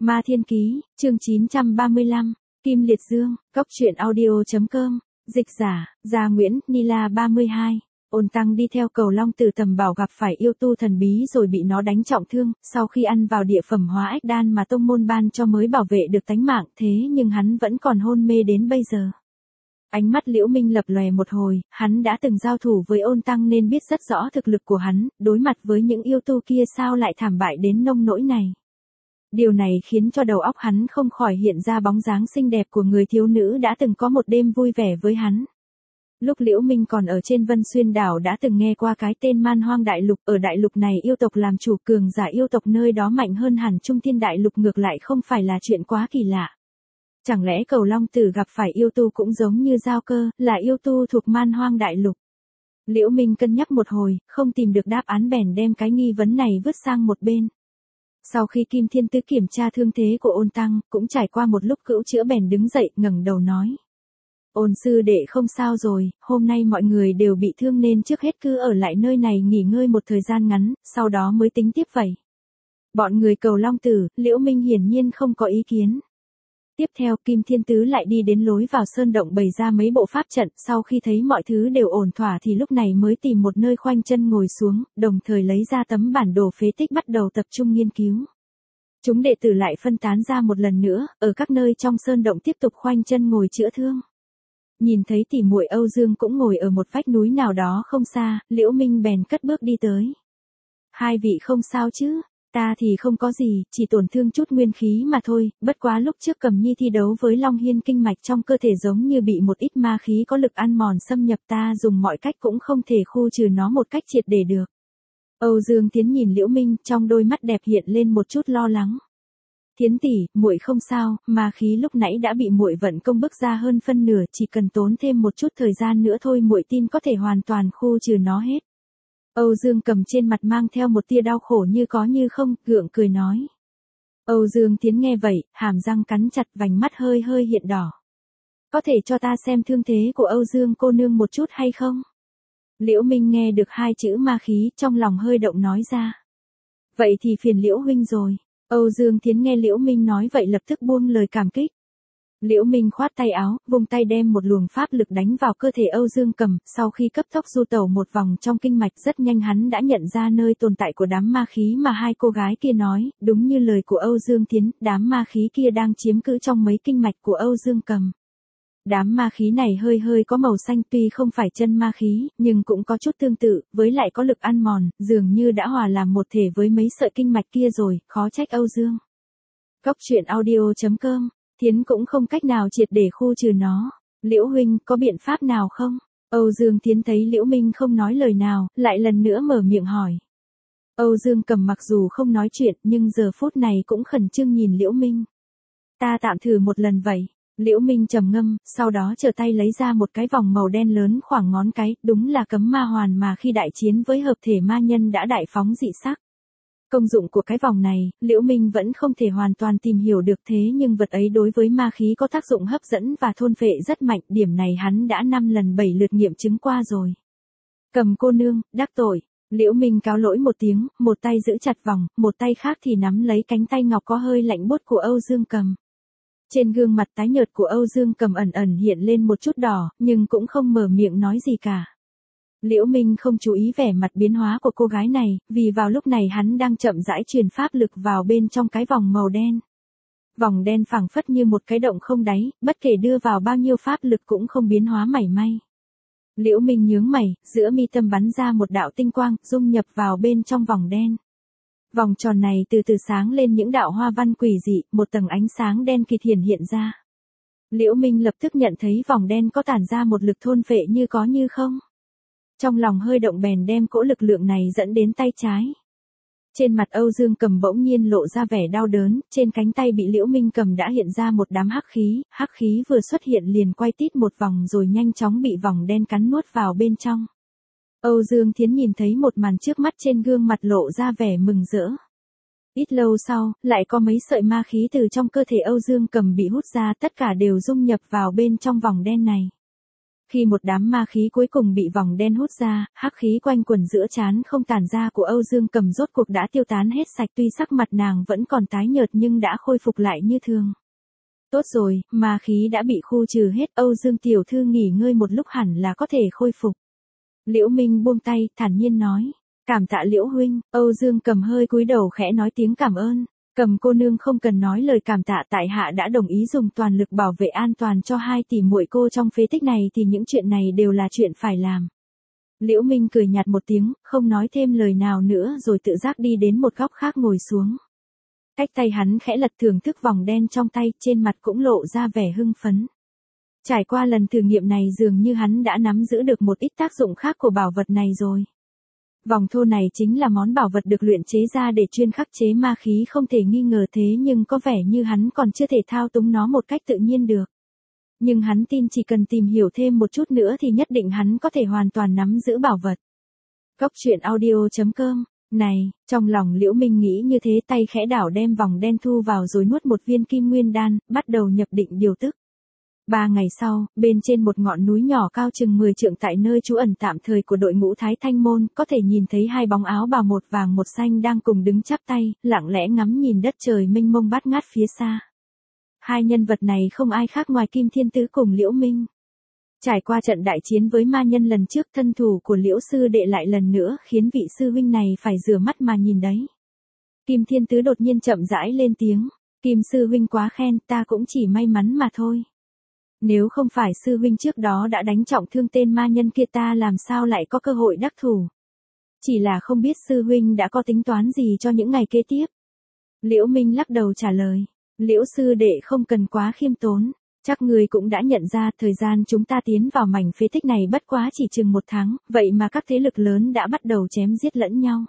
Ma Thiên Ký, chương 935, Kim Liệt Dương, Cốc truyện audio.com, dịch giả, Gia Nguyễn, Nila 32. Ôn Tăng đi theo Cầu Long Tử Tầm Bảo gặp phải yêu tu thần bí rồi bị nó đánh trọng thương, sau khi ăn vào địa phẩm hóa ách đan mà tông môn ban cho mới bảo vệ được tánh mạng, thế nhưng hắn vẫn còn hôn mê đến bây giờ. Ánh mắt Liễu Minh lập lòe một hồi, hắn đã từng giao thủ với Ôn Tăng nên biết rất rõ thực lực của hắn, đối mặt với những yêu tu kia sao lại thảm bại đến nông nỗi này. Điều này khiến cho đầu óc hắn không khỏi hiện ra bóng dáng xinh đẹp của người thiếu nữ đã từng có một đêm vui vẻ với hắn. Lúc Liễu Minh còn ở trên Vân Xuyên đảo đã từng nghe qua cái tên Man Hoang Đại Lục, ở đại lục này yêu tộc làm chủ, cường giả yêu tộc nơi đó mạnh hơn hẳn Trung Thiên Đại Lục, ngược lại không phải là chuyện quá kỳ lạ. Chẳng lẽ Cầu Long Tử gặp phải yêu tu cũng giống như Giao Cơ, là yêu tu thuộc Man Hoang Đại Lục? Liễu Minh cân nhắc một hồi, không tìm được đáp án bèn đem cái nghi vấn này vứt sang một bên. Sau khi Kim Thiên Tứ kiểm tra thương thế của Ôn Tăng, cũng trải qua một lúc cữu chữa bèn đứng dậy, ngẩng đầu nói: Ôn sư đệ không sao rồi, hôm nay mọi người đều bị thương nên trước hết cứ ở lại nơi này nghỉ ngơi một thời gian ngắn, sau đó mới tính tiếp vậy. Bọn người Cầu Long Tử, Liễu Minh hiển nhiên không có ý kiến. Tiếp theo Kim Thiên Tứ lại đi đến lối vào sơn động bày ra mấy bộ pháp trận, sau khi thấy mọi thứ đều ổn thỏa thì lúc này mới tìm một nơi khoanh chân ngồi xuống, đồng thời lấy ra tấm bản đồ phế tích bắt đầu tập trung nghiên cứu. Chúng đệ tử lại phân tán ra một lần nữa, ở các nơi trong sơn động tiếp tục khoanh chân ngồi chữa thương. Nhìn thấy tỷ muội Âu Dương cũng ngồi ở một vách núi nào đó không xa, Liễu Minh bèn cất bước đi tới. Hai vị không sao chứ? Ta thì không có gì, chỉ tổn thương chút nguyên khí mà thôi, bất quá lúc trước Cầm Nhi thi đấu với Long Hiên kinh mạch trong cơ thể giống như bị một ít ma khí có lực ăn mòn xâm nhập, ta dùng mọi cách cũng không thể khu trừ nó một cách triệt để được. Âu Dương Tiến nhìn Liễu Minh, trong đôi mắt đẹp hiện lên một chút lo lắng. Thiến tỷ, muội không sao, ma khí lúc nãy đã bị muội vận công bức ra hơn phân nửa, chỉ cần tốn thêm một chút thời gian nữa thôi muội tin có thể hoàn toàn khu trừ nó hết. Âu Dương Cầm trên mặt mang theo một tia đau khổ như có như không, gượng cười nói. Âu Dương Tiến nghe vậy, hàm răng cắn chặt, vành mắt hơi hơi hiện đỏ. Có thể cho ta xem thương thế của Âu Dương cô nương một chút hay không? Liễu Minh nghe được hai chữ ma khí, trong lòng hơi động nói ra. Vậy thì phiền Liễu huynh rồi. Âu Dương Tiến nghe Liễu Minh nói vậy lập tức buông lời cảm kích. Liễu Minh khoát tay áo, vung tay đem một luồng pháp lực đánh vào cơ thể Âu Dương Cầm, sau khi cấp tốc du tẩu một vòng trong kinh mạch rất nhanh hắn đã nhận ra nơi tồn tại của đám ma khí mà hai cô gái kia nói, đúng như lời của Âu Dương Tiến, đám ma khí kia đang chiếm cữ trong mấy kinh mạch của Âu Dương Cầm. Đám ma khí này hơi hơi có màu xanh, tuy không phải chân ma khí, nhưng cũng có chút tương tự, với lại có lực ăn mòn, dường như đã hòa làm một thể với mấy sợi kinh mạch kia rồi, khó trách Âu Dương. Cốc truyện audio.com, Thiến cũng không cách nào triệt để khu trừ nó. Liễu huynh, có biện pháp nào không? Âu Dương Thiến thấy Liễu Minh không nói lời nào, lại lần nữa mở miệng hỏi. Âu Dương Cầm mặc dù không nói chuyện, nhưng giờ phút này cũng khẩn trương nhìn Liễu Minh. Ta tạm thử một lần vậy. Liễu Minh trầm ngâm, sau đó trở tay lấy ra một cái vòng màu đen lớn khoảng ngón cái, đúng là cấm ma hoàn mà khi đại chiến với hợp thể ma nhân đã đại phóng dị sắc. Công dụng của cái vòng này, Liễu Minh vẫn không thể hoàn toàn tìm hiểu được, thế nhưng vật ấy đối với ma khí có tác dụng hấp dẫn và thôn phệ rất mạnh, điểm này hắn đã 5 lần 7 lượt nghiệm chứng qua rồi. Cầm cô nương, đắc tội. Liễu Minh cáo lỗi một tiếng, một tay giữ chặt vòng, một tay khác thì nắm lấy cánh tay ngọc có hơi lạnh buốt của Âu Dương Cầm. Trên gương mặt tái nhợt của Âu Dương Cầm ẩn ẩn hiện lên một chút đỏ, nhưng cũng không mở miệng nói gì cả. Liễu Minh không chú ý vẻ mặt biến hóa của cô gái này, vì vào lúc này hắn đang chậm rãi truyền pháp lực vào bên trong cái vòng màu đen. Vòng đen phẳng phất như một cái động không đáy, bất kể đưa vào bao nhiêu pháp lực cũng không biến hóa mảy may. Liễu Minh nhướng mày, giữa mi tâm bắn ra một đạo tinh quang, dung nhập vào bên trong vòng đen. Vòng tròn này từ từ sáng lên những đạo hoa văn quỷ dị, một tầng ánh sáng đen kịt hiện ra. Liễu Minh lập tức nhận thấy vòng đen có tản ra một lực thôn phệ như có như không. Trong lòng hơi động bèn đem cỗ lực lượng này dẫn đến tay trái. Trên mặt Âu Dương Cầm bỗng nhiên lộ ra vẻ đau đớn, trên cánh tay bị Liễu Minh cầm đã hiện ra một đám hắc khí vừa xuất hiện liền quay tít một vòng rồi nhanh chóng bị vòng đen cắn nuốt vào bên trong. Âu Dương Thiến nhìn thấy một màn trước mắt trên gương mặt lộ ra vẻ mừng rỡ. Ít lâu sau, lại có mấy sợi ma khí từ trong cơ thể Âu Dương Cầm bị hút ra, tất cả đều dung nhập vào bên trong vòng đen này. Khi một đám ma khí cuối cùng bị vòng đen hút ra, hắc khí quanh quần giữa trán không tàn ra của Âu Dương Cầm rốt cuộc đã tiêu tán hết sạch, tuy sắc mặt nàng vẫn còn tái nhợt nhưng đã khôi phục lại như thường. Tốt rồi, ma khí đã bị khu trừ hết, Âu Dương tiểu thư nghỉ ngơi một lúc hẳn là có thể khôi phục. Liễu Minh buông tay, thản nhiên nói. Cảm tạ Liễu huynh, Âu Dương Cầm hơi cúi đầu khẽ nói tiếng cảm ơn. Cầm cô nương không cần nói lời cảm tạ, tại hạ đã đồng ý dùng toàn lực bảo vệ an toàn cho hai tỷ muội cô trong phế tích này thì những chuyện này đều là chuyện phải làm. Liễu Minh cười nhạt một tiếng, không nói thêm lời nào nữa rồi tự giác đi đến một góc khác ngồi xuống. Cách tay hắn khẽ lật thưởng thức vòng đen trong tay, trên mặt cũng lộ ra vẻ hưng phấn. Trải qua lần thử nghiệm này dường như hắn đã nắm giữ được một ít tác dụng khác của bảo vật này rồi. Vòng thô này chính là món bảo vật được luyện chế ra để chuyên khắc chế ma khí, không thể nghi ngờ, thế nhưng có vẻ như hắn còn chưa thể thao túng nó một cách tự nhiên được. Nhưng hắn tin chỉ cần tìm hiểu thêm một chút nữa thì nhất định hắn có thể hoàn toàn nắm giữ bảo vật. Cốc truyện audio.com. Này, trong lòng Liễu Minh nghĩ như thế, tay khẽ đảo đem vòng đen thu vào rồi nuốt một viên kim nguyên đan, bắt đầu nhập định điều tức. 3 ngày sau, bên trên một ngọn núi nhỏ cao chừng 10 trượng tại nơi trú ẩn tạm thời của đội ngũ Thái Thanh Môn, có thể nhìn thấy hai bóng áo bào một vàng một xanh đang cùng đứng chắp tay, lặng lẽ ngắm nhìn đất trời mênh mông bát ngát phía xa. Hai nhân vật này không ai khác ngoài Kim Thiên Tứ cùng Liễu Minh. Trải qua trận đại chiến với ma nhân lần trước, thân thủ của Liễu sư đệ lại lần nữa khiến vị sư huynh này phải rửa mắt mà nhìn đấy. Kim Thiên Tứ đột nhiên chậm rãi lên tiếng, Kim sư huynh quá khen, ta cũng chỉ may mắn mà thôi. Nếu không phải sư huynh trước đó đã đánh trọng thương tên ma nhân kia, ta làm sao lại có cơ hội đắc thủ. Chỉ là không biết sư huynh đã có tính toán gì cho những ngày kế tiếp. Liễu Minh lắc đầu trả lời, Liễu sư đệ không cần quá khiêm tốn. Chắc người cũng đã nhận ra thời gian chúng ta tiến vào mảnh phế tích này bất quá chỉ chừng 1 tháng, vậy mà các thế lực lớn đã bắt đầu chém giết lẫn nhau.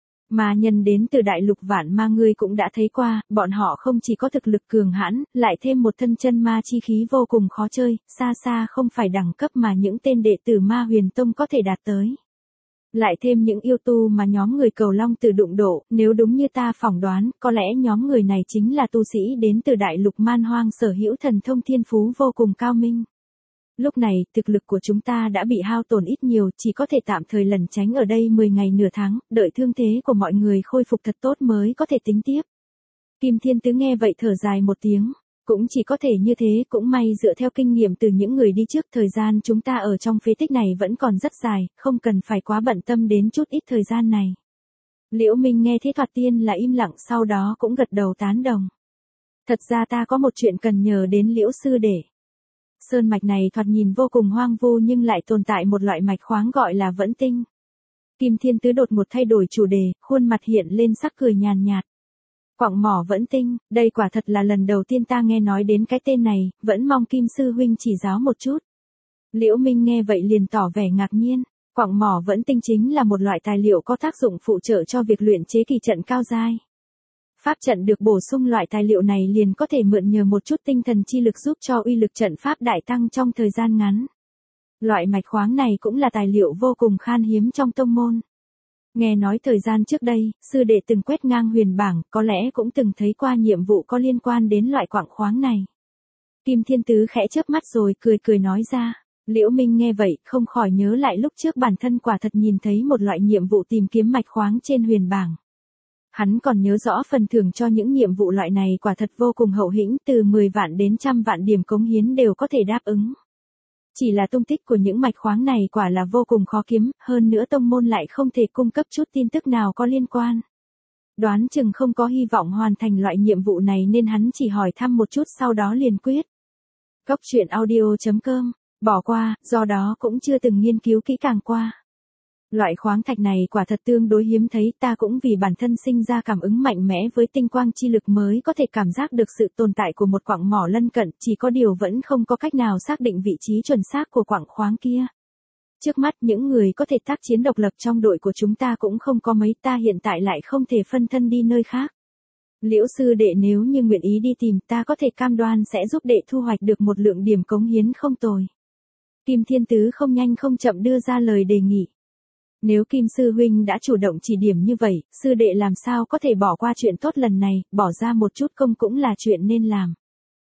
Ma nhân đến từ đại lục vạn ma ngươi cũng đã thấy qua, bọn họ không chỉ có thực lực cường hãn, lại thêm một thân chân ma chi khí vô cùng khó chơi, xa xa không phải đẳng cấp mà những tên đệ tử Ma Huyền Tông có thể đạt tới. Lại thêm những yêu tu mà nhóm người Cầu Long Tử đụng độ, nếu đúng như ta phỏng đoán, có lẽ nhóm người này chính là tu sĩ đến từ đại lục man hoang sở hữu thần thông thiên phú vô cùng cao minh. Lúc này, thực lực của chúng ta đã bị hao tổn ít nhiều, chỉ có thể tạm thời lẩn tránh ở đây 10 ngày nửa tháng, đợi thương thế của mọi người khôi phục thật tốt mới có thể tính tiếp. Kim Thiên Tứ nghe vậy thở dài một tiếng. Cũng chỉ có thể như thế, cũng may dựa theo kinh nghiệm từ những người đi trước, thời gian chúng ta ở trong phế tích này vẫn còn rất dài, không cần phải quá bận tâm đến chút ít thời gian này. Liễu Minh nghe thế thoạt tiên là im lặng, sau đó cũng gật đầu tán đồng. Thật ra ta có một chuyện cần nhờ đến Liễu sư đệ. Sơn mạch này thoạt nhìn vô cùng hoang vu nhưng lại tồn tại một loại mạch khoáng gọi là Vẫn Tinh. Kim Thiên Tứ đột một thay đổi chủ đề, khuôn mặt hiện lên sắc cười nhàn nhạt. Quặng mỏ Vẫn Tinh, đây quả thật là lần đầu tiên ta nghe nói đến cái tên này, vẫn mong Kim sư huynh chỉ giáo một chút. Liễu Minh nghe vậy liền tỏ vẻ ngạc nhiên, quặng mỏ Vẫn Tinh chính là một loại tài liệu có tác dụng phụ trợ cho việc luyện chế kỳ trận cao giai. Pháp trận được bổ sung loại tài liệu này liền có thể mượn nhờ một chút tinh thần chi lực giúp cho uy lực trận pháp đại tăng trong thời gian ngắn. Loại mạch khoáng này cũng là tài liệu vô cùng khan hiếm trong tông môn. Nghe nói thời gian trước đây, sư đệ từng quét ngang huyền bảng, có lẽ cũng từng thấy qua nhiệm vụ có liên quan đến loại quặng khoáng này. Kim Thiên Tứ khẽ chớp mắt rồi cười nói ra. Liễu Minh nghe vậy, không khỏi nhớ lại lúc trước bản thân quả thật nhìn thấy một loại nhiệm vụ tìm kiếm mạch khoáng trên huyền bảng. Hắn còn nhớ rõ phần thưởng cho những nhiệm vụ loại này quả thật vô cùng hậu hĩnh, từ 10 vạn đến 100 vạn điểm cống hiến đều có thể đáp ứng. Chỉ là tung tích của những mạch khoáng này quả là vô cùng khó kiếm, hơn nữa tông môn lại không thể cung cấp chút tin tức nào có liên quan. Đoán chừng không có hy vọng hoàn thành loại nhiệm vụ này nên hắn chỉ hỏi thăm một chút sau đó liền quyết. Cốc truyện audio.com, bỏ qua, do đó cũng chưa từng nghiên cứu kỹ càng qua. Loại khoáng thạch này quả thật tương đối hiếm thấy, ta cũng vì bản thân sinh ra cảm ứng mạnh mẽ với tinh quang chi lực mới có thể cảm giác được sự tồn tại của một quặng mỏ lân cận, chỉ có điều vẫn không có cách nào xác định vị trí chuẩn xác của quặng khoáng kia. Trước mắt những người có thể tác chiến độc lập trong đội của chúng ta cũng không có mấy, ta hiện tại lại không thể phân thân đi nơi khác. Liễu sư đệ nếu như nguyện ý đi tìm, ta có thể cam đoan sẽ giúp đệ thu hoạch được một lượng điểm cống hiến không tồi. Kim Thiên Tứ không nhanh không chậm đưa ra lời đề nghị. Nếu Kim sư huynh đã chủ động chỉ điểm như vậy, sư đệ làm sao có thể bỏ qua chuyện tốt lần này, bỏ ra một chút công cũng là chuyện nên làm.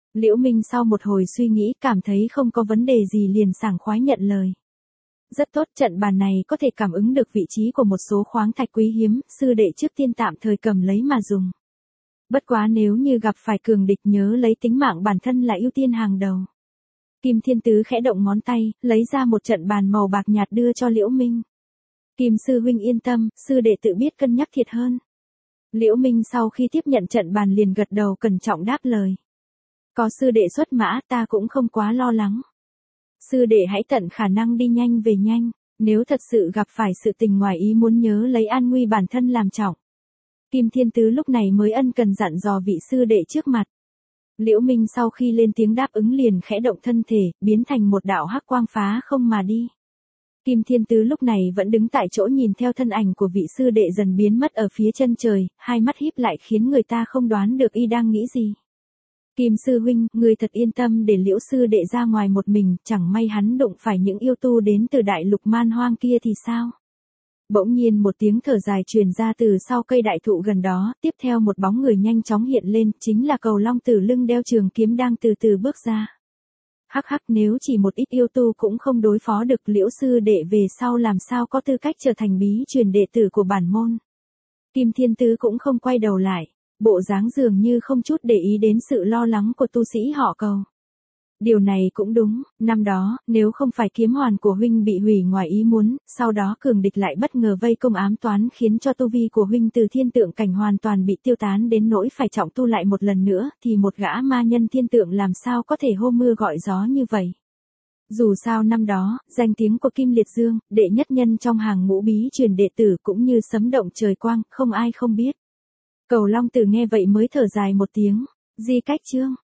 Liễu Minh sau một hồi suy nghĩ cảm thấy không có vấn đề gì liền sảng khoái nhận lời. Rất tốt, trận bàn này có thể cảm ứng được vị trí của một số khoáng thạch quý hiếm, sư đệ trước tiên tạm thời cầm lấy mà dùng. Bất quá nếu như gặp phải cường địch nhớ lấy tính mạng bản thân là ưu tiên hàng đầu. Kim Thiên Tứ khẽ động ngón tay, lấy ra một trận bàn màu bạc nhạt đưa cho Liễu Minh. Kim sư huynh yên tâm, sư đệ tự biết cân nhắc thiệt hơn. Liễu Minh sau khi tiếp nhận trận bàn liền gật đầu cẩn trọng đáp lời. Có sư đệ xuất mã ta cũng không quá lo lắng. Sư đệ hãy tận khả năng đi nhanh về nhanh, nếu thật sự gặp phải sự tình ngoài ý muốn nhớ lấy an nguy bản thân làm trọng. Kim Thiên Tứ lúc này mới ân cần dặn dò vị sư đệ trước mặt. Liễu Minh sau khi lên tiếng đáp ứng liền khẽ động thân thể, biến thành một đạo hắc quang phá không mà đi. Kim Thiên Tứ lúc này vẫn đứng tại chỗ nhìn theo thân ảnh của vị sư đệ dần biến mất ở phía chân trời, hai mắt híp lại khiến người ta không đoán được y đang nghĩ gì. Kim sư huynh, người thật yên tâm để Liễu sư đệ ra ngoài một mình, chẳng may hắn đụng phải những yêu tu đến từ đại lục man hoang kia thì sao? Bỗng nhiên một tiếng thở dài truyền ra từ sau cây đại thụ gần đó, tiếp theo một bóng người nhanh chóng hiện lên, chính là Cầu Long Tử lưng đeo trường kiếm đang từ từ bước ra. Hắc hắc, nếu chỉ một ít yêu tu cũng không đối phó được Liễu sư đệ về sau làm sao có tư cách trở thành bí truyền đệ tử của bản môn. Kim Thiên Tứ cũng không quay đầu lại, bộ dáng dường như không chút để ý đến sự lo lắng của tu sĩ họ Cầu. Điều này cũng đúng, năm đó, nếu không phải kiếm hoàn của huynh bị hủy ngoài ý muốn, sau đó cường địch lại bất ngờ vây công ám toán khiến cho tu vi của huynh từ thiên tượng cảnh hoàn toàn bị tiêu tán đến nỗi phải trọng tu lại một lần nữa, thì một gã ma nhân thiên tượng làm sao có thể hô mưa gọi gió như vậy. Dù sao năm đó, danh tiếng của Kim Liệt Dương, đệ nhất nhân trong hàng ngũ bí truyền đệ tử cũng như sấm động trời quang, không ai không biết. Cầu Long Tử nghe vậy mới thở dài một tiếng, di cách chương.